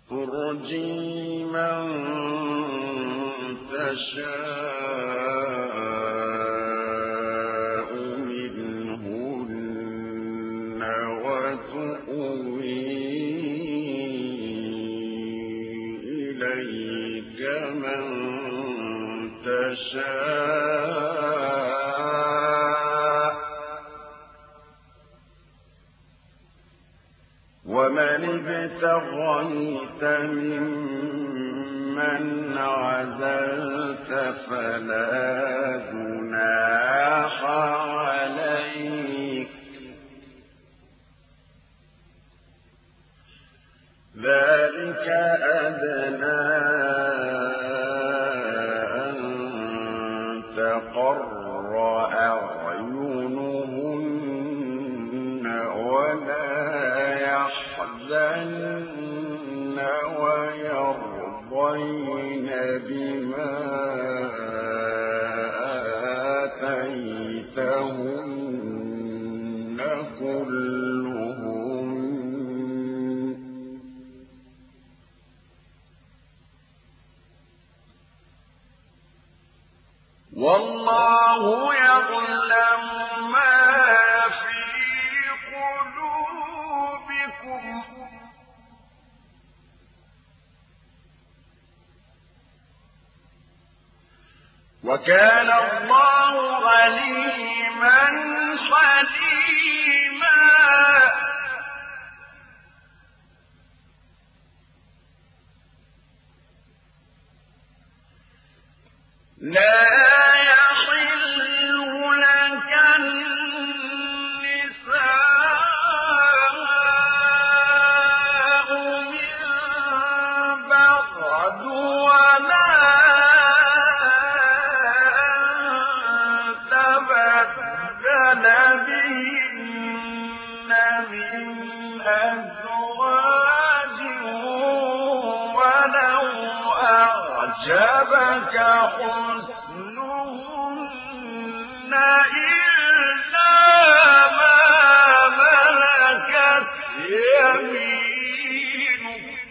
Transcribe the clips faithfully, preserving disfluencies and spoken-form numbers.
ترجي من تشاء منهن وتؤوي إليك من تشاء ومن ابتغيت ممن عزلت فلا جناح عليك ذلك أدنى أن تقر أعينهن ولا يحزن ويرضين بما آتيتهن كلهم والله يعلم ما في قلوبكم وكان الله عليما حليما لا أعجبك حسنهن إلا ما ملكت يمينك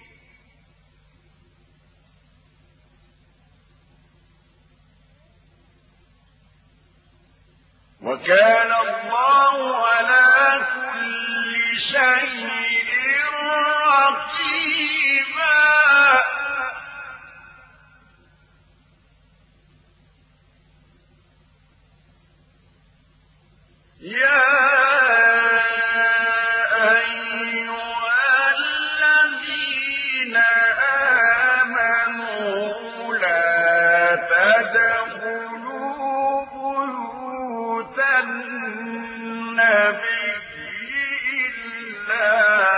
وكان الله على كل شيء رقيبا يا أيها الذين آمنوا لا تدخلوا بيوت النبي إلا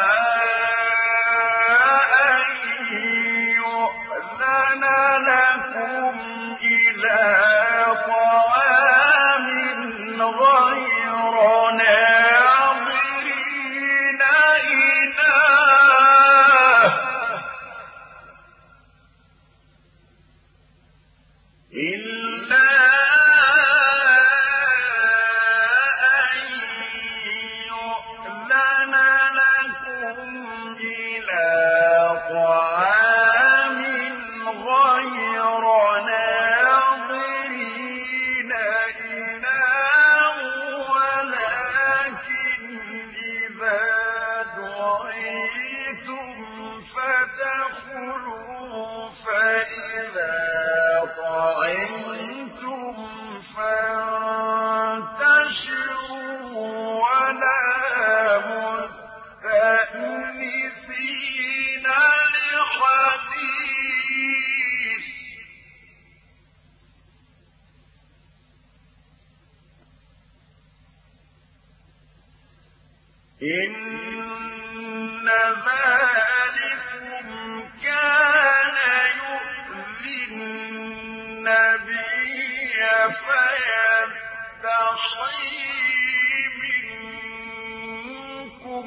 أن يؤذن لكم إلى طعام غير ناظرين إناه إلا أن يؤذن لكم إلى طعام غير ناظرين إناه ولكن إذا دعيتم فادخلوا فإذا طعمتم فانتشروا ولا مستأنسين لحديث إن ذلكم كان يؤذي النبي فيستحيي منكم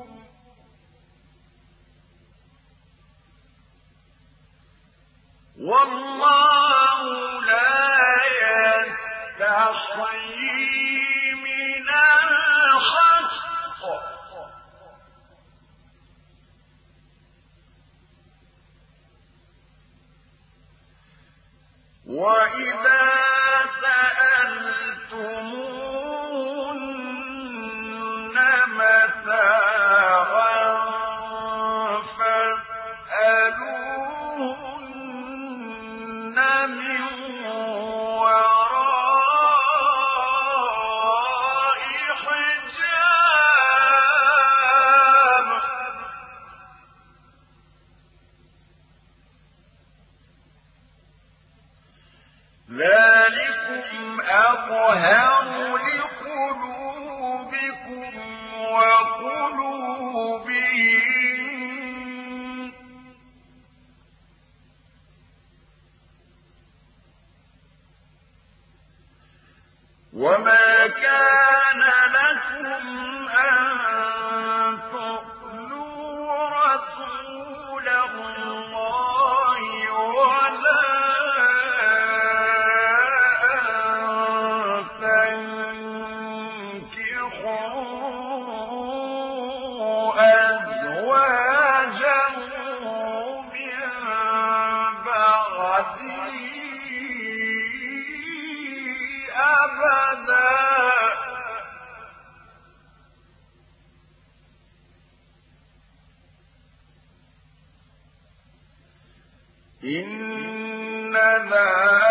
والله لا يستحيي من الحق وإذا سألتموهن متاعا فاسألوهن من وراء حجاب ذلكم أطهر لقلوبكم وقلوبهم وما كان لكم أن تؤذوا رسول الله ولا إن ذلك